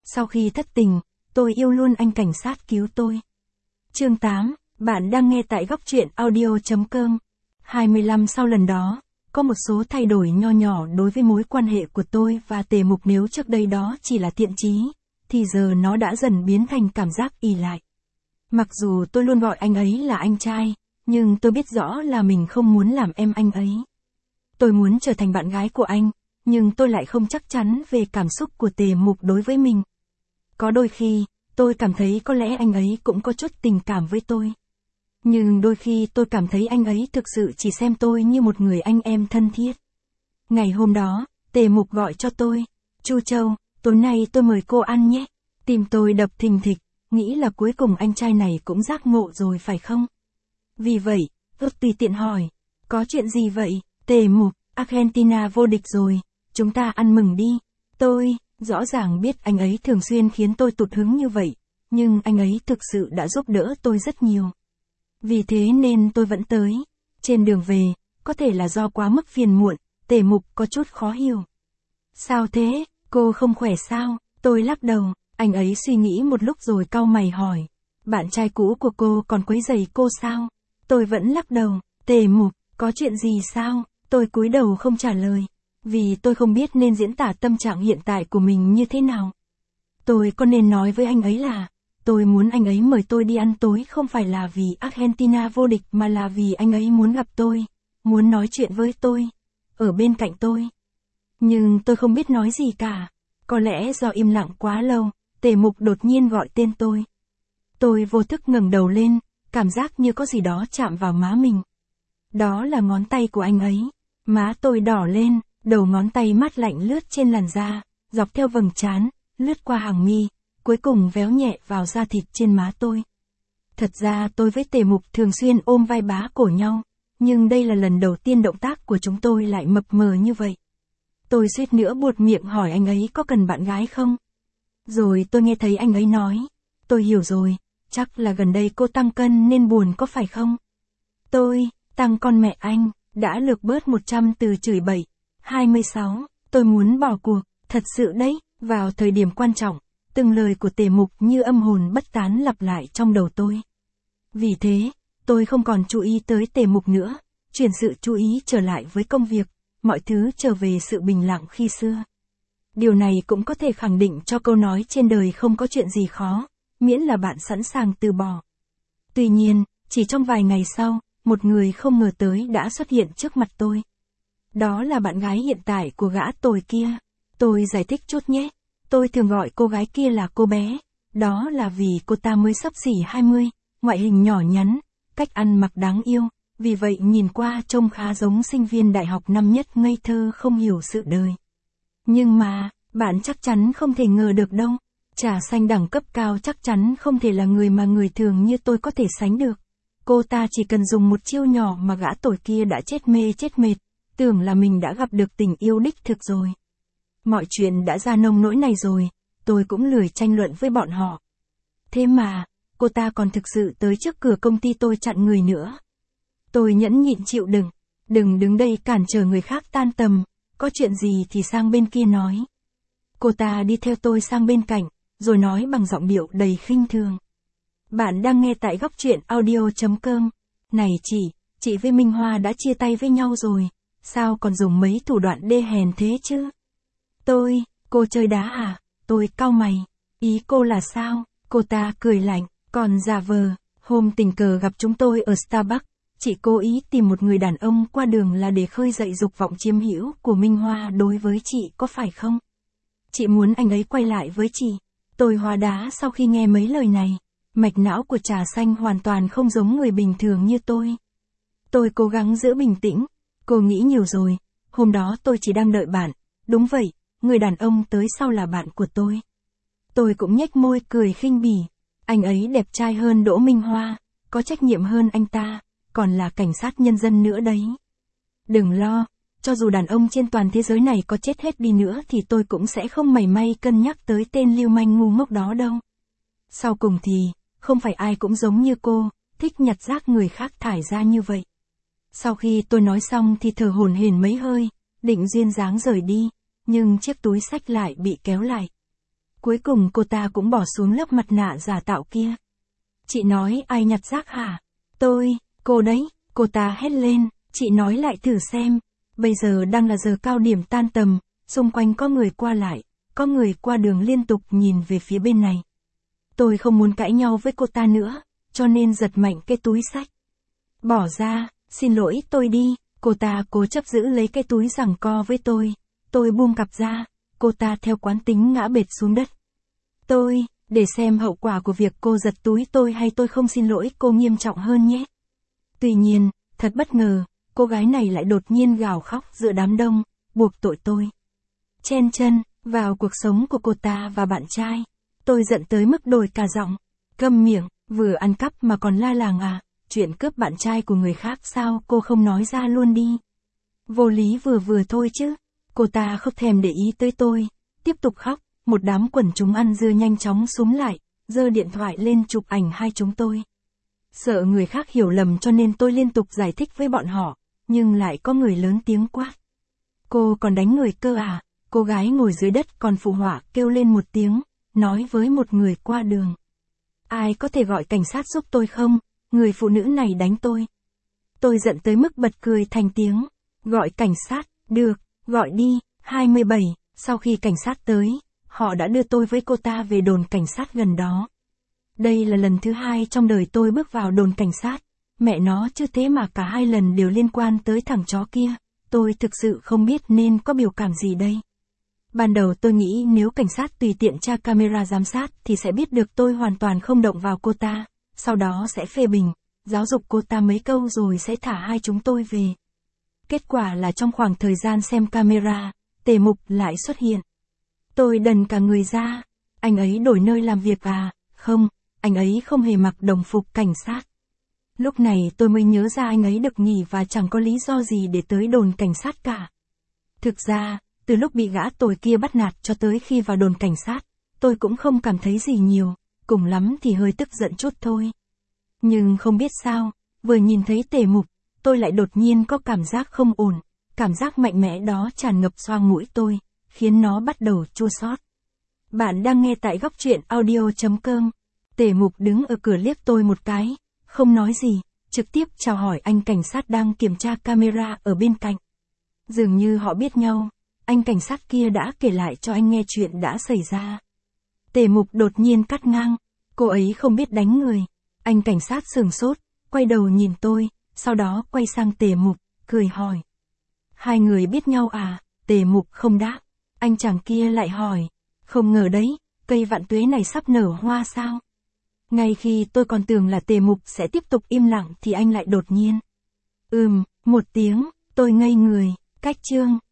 Sau khi thất tình, tôi yêu luôn anh cảnh sát cứu tôi. Chương 8, bạn đang nghe tại góc truyện audio.com. 25 sau lần đó, có một số thay đổi nho nhỏ đối với mối quan hệ của tôi và Tề Mục. Nếu trước đây đó chỉ là thiện chí, thì giờ nó đã dần biến thành cảm giác ỷ lại. Mặc dù tôi luôn gọi anh ấy là anh trai, nhưng tôi biết rõ là mình không muốn làm em anh ấy. Tôi muốn trở thành bạn gái của anh, nhưng tôi lại không chắc chắn về cảm xúc của Tề Mục đối với mình. Có đôi khi, tôi cảm thấy có lẽ anh ấy cũng có chút tình cảm với tôi. Nhưng đôi khi tôi cảm thấy anh ấy thực sự chỉ xem tôi như một người anh em thân thiết. Ngày hôm đó, Tề Mục gọi cho tôi. Chu Châu, tối nay tôi mời cô ăn nhé. Tim tôi đập thình thịch, nghĩ là cuối cùng anh trai này cũng giác ngộ rồi phải không? Vì vậy, tôi tùy tiện hỏi. Có chuyện gì vậy? Tề Mục, Argentina vô địch rồi, chúng ta ăn mừng đi. Tôi, rõ ràng biết anh ấy thường xuyên khiến tôi tụt hứng như vậy, nhưng anh ấy thực sự đã giúp đỡ tôi rất nhiều. Vì thế nên tôi vẫn tới. Trên đường về, có thể là do quá mức phiền muộn, Tề Mục có chút khó hiểu. Sao thế, cô không khỏe sao? Tôi lắc đầu, anh ấy suy nghĩ một lúc rồi cau mày hỏi. Bạn trai cũ của cô còn quấy rầy cô sao? Tôi vẫn lắc đầu, Tề Mục, có chuyện gì sao? Tôi cúi đầu không trả lời, vì tôi không biết nên diễn tả tâm trạng hiện tại của mình như thế nào. Tôi có nên nói với anh ấy là, tôi muốn anh ấy mời tôi đi ăn tối không phải là vì Argentina vô địch mà là vì anh ấy muốn gặp tôi, muốn nói chuyện với tôi, ở bên cạnh tôi. Nhưng tôi không biết nói gì cả. Có lẽ do im lặng quá lâu, Tề Mục đột nhiên gọi tên tôi. Tôi vô thức ngẩng đầu lên, cảm giác như có gì đó chạm vào má mình. Đó là ngón tay của anh ấy. Má tôi đỏ lên, đầu ngón tay mát lạnh lướt trên làn da, dọc theo vầng trán, lướt qua hàng mi, cuối cùng véo nhẹ vào da thịt trên má tôi. Thật ra tôi với Tề Mục thường xuyên ôm vai bá cổ nhau, nhưng đây là lần đầu tiên động tác của chúng tôi lại mập mờ như vậy. Tôi suýt nữa buột miệng hỏi anh ấy có cần bạn gái không? Rồi tôi nghe thấy anh ấy nói, tôi hiểu rồi, chắc là gần đây cô tăng cân nên buồn có phải không? Tôi, tăng con mẹ anh, đã lược bớt 100 từ chửi bậy. 26, tôi muốn bỏ cuộc, thật sự đấy, vào thời điểm quan trọng, từng lời của Tề Mục như âm hồn bất tán lặp lại trong đầu tôi. Vì thế, tôi không còn chú ý tới Tề Mục nữa, chuyển sự chú ý trở lại với công việc, mọi thứ trở về sự bình lặng khi xưa. Điều này cũng có thể khẳng định cho câu nói trên đời không có chuyện gì khó, miễn là bạn sẵn sàng từ bỏ. Tuy nhiên, chỉ trong vài ngày sau, một người không ngờ tới đã xuất hiện trước mặt tôi. Đó là bạn gái hiện tại của gã tồi kia. Tôi giải thích chút nhé. Tôi thường gọi cô gái kia là cô bé. Đó là vì cô ta mới xấp xỉ 20, ngoại hình nhỏ nhắn, cách ăn mặc đáng yêu. Vì vậy nhìn qua trông khá giống sinh viên đại học năm nhất ngây thơ không hiểu sự đời. Nhưng mà, bạn chắc chắn không thể ngờ được đâu. Trà xanh đẳng cấp cao chắc chắn không thể là người mà người thường như tôi có thể sánh được. Cô ta chỉ cần dùng một chiêu nhỏ mà gã tồi kia đã chết mê chết mệt, tưởng là mình đã gặp được tình yêu đích thực rồi. Mọi chuyện đã ra nông nỗi này rồi, tôi cũng lười tranh luận với bọn họ. Thế mà, cô ta còn thực sự tới trước cửa công ty tôi chặn người nữa. Tôi nhẫn nhịn chịu đựng, đừng đứng đây cản trở người khác tan tầm, có chuyện gì thì sang bên kia nói. Cô ta đi theo tôi sang bên cạnh, rồi nói bằng giọng điệu đầy khinh thường. Bạn đang nghe tại góc truyện audio.com. Này chị với Minh Hoa đã chia tay với nhau rồi, sao còn dùng mấy thủ đoạn đê hèn thế chứ? Cô chơi đá à? Tôi cau mày. Ý cô là sao? Cô ta cười lạnh, còn giả vờ, hôm tình cờ gặp chúng tôi ở Starbucks, chị cố ý tìm một người đàn ông qua đường là để khơi dậy dục vọng chiếm hữu của Minh Hoa đối với chị có phải không? Chị muốn anh ấy quay lại với chị. Tôi hóa đá sau khi nghe mấy lời này. Mạch não của trà xanh hoàn toàn không giống người bình thường như tôi. Tôi cố gắng giữ bình tĩnh. Cô nghĩ nhiều rồi, hôm đó tôi chỉ đang đợi bạn. Đúng vậy, người đàn ông tới sau là bạn của tôi. Tôi cũng nhếch môi cười khinh bỉ. Anh ấy đẹp trai hơn Đỗ Minh Hoa, có trách nhiệm hơn anh ta, còn là cảnh sát nhân dân nữa đấy. Đừng lo, cho dù đàn ông trên toàn thế giới này có chết hết đi nữa thì tôi cũng sẽ không mảy may cân nhắc tới tên lưu manh ngu ngốc đó đâu. Sau cùng thì, không phải ai cũng giống như cô, thích nhặt rác người khác thải ra như vậy. Sau khi tôi nói xong thì thở hổn hển mấy hơi, định duyên dáng rời đi, nhưng chiếc túi xách lại bị kéo lại. Cuối cùng cô ta cũng bỏ xuống lớp mặt nạ giả tạo kia. Chị nói ai nhặt rác hả? Cô đấy, cô ta hét lên, chị nói lại thử xem. Bây giờ đang là giờ cao điểm tan tầm, xung quanh có người qua lại, có người qua đường liên tục nhìn về phía bên này. Tôi không muốn cãi nhau với cô ta nữa, cho nên giật mạnh cái túi xách. Bỏ ra, xin lỗi tôi đi, cô ta cố chấp giữ lấy cái túi giằng co với tôi. Tôi buông cặp ra, cô ta theo quán tính ngã bệt xuống đất. Để xem hậu quả của việc cô giật túi tôi hay tôi không xin lỗi cô nghiêm trọng hơn nhé. Tuy nhiên, thật bất ngờ, cô gái này lại đột nhiên gào khóc giữa đám đông, buộc tội tôi. Chen chân vào cuộc sống của cô ta và bạn trai. Tôi giận tới mức đổi cả giọng. Câm miệng, vừa ăn cắp mà còn la làng à, chuyện cướp bạn trai của người khác sao cô không nói ra luôn đi. Vô lý vừa thôi chứ. Cô ta không thèm để ý tới tôi, tiếp tục khóc. Một đám quần chúng ăn dưa nhanh chóng xúm lại, giơ điện thoại lên chụp ảnh hai chúng tôi. Sợ người khác hiểu lầm cho nên tôi liên tục giải thích với bọn họ, nhưng lại có người lớn tiếng quát. Cô còn đánh người cơ à? Cô gái ngồi dưới đất còn phụ họa kêu lên một tiếng, nói với một người qua đường. Ai có thể gọi cảnh sát giúp tôi không? Người phụ nữ này đánh tôi. Tôi giận tới mức bật cười thành tiếng. Gọi cảnh sát, được, gọi đi. 27, sau khi cảnh sát tới, họ đã đưa tôi với cô ta về đồn cảnh sát gần đó. Đây là lần thứ 2 trong đời tôi bước vào đồn cảnh sát. Mẹ nó chứ thế mà cả 2 lần đều liên quan tới thằng chó kia. Tôi thực sự không biết nên có biểu cảm gì đây. Ban đầu tôi nghĩ nếu cảnh sát tùy tiện tra camera giám sát thì sẽ biết được tôi hoàn toàn không động vào cô ta. Sau đó sẽ phê bình, giáo dục cô ta mấy câu rồi sẽ thả hai chúng tôi về. Kết quả là trong khoảng thời gian xem camera, Tề Mục lại xuất hiện. Tôi đần cả người ra. Anh ấy đổi nơi làm việc à? Không, anh ấy không hề mặc đồng phục cảnh sát. Lúc này tôi mới nhớ ra anh ấy được nghỉ và chẳng có lý do gì để tới đồn cảnh sát cả. Thực ra, từ lúc bị gã tồi kia bắt nạt cho tới khi vào đồn cảnh sát, tôi cũng không cảm thấy gì nhiều, cùng lắm thì hơi tức giận chút thôi. Nhưng không biết sao, vừa nhìn thấy Tề Mục, tôi lại đột nhiên có cảm giác không ổn, cảm giác mạnh mẽ đó tràn ngập xoang mũi tôi, khiến nó bắt đầu chua xót. Bạn đang nghe tại góc truyện audio.com. Tề Mục đứng ở cửa liếc tôi một cái, không nói gì, trực tiếp chào hỏi anh cảnh sát đang kiểm tra camera ở bên cạnh. Dường như họ biết nhau, anh cảnh sát kia đã kể lại cho anh nghe chuyện đã xảy ra. Tề Mục đột nhiên cắt ngang, cô ấy không biết đánh người. Anh cảnh sát sửng sốt, quay đầu nhìn tôi, sau đó quay sang Tề Mục, cười hỏi. Hai người biết nhau à? Tề Mục không đáp. Anh chàng kia lại hỏi, không ngờ đấy, cây vạn tuế này sắp nở hoa sao? Ngay khi tôi còn tưởng là Tề Mục sẽ tiếp tục im lặng thì anh lại đột nhiên. Một tiếng, tôi ngây người, cách chương.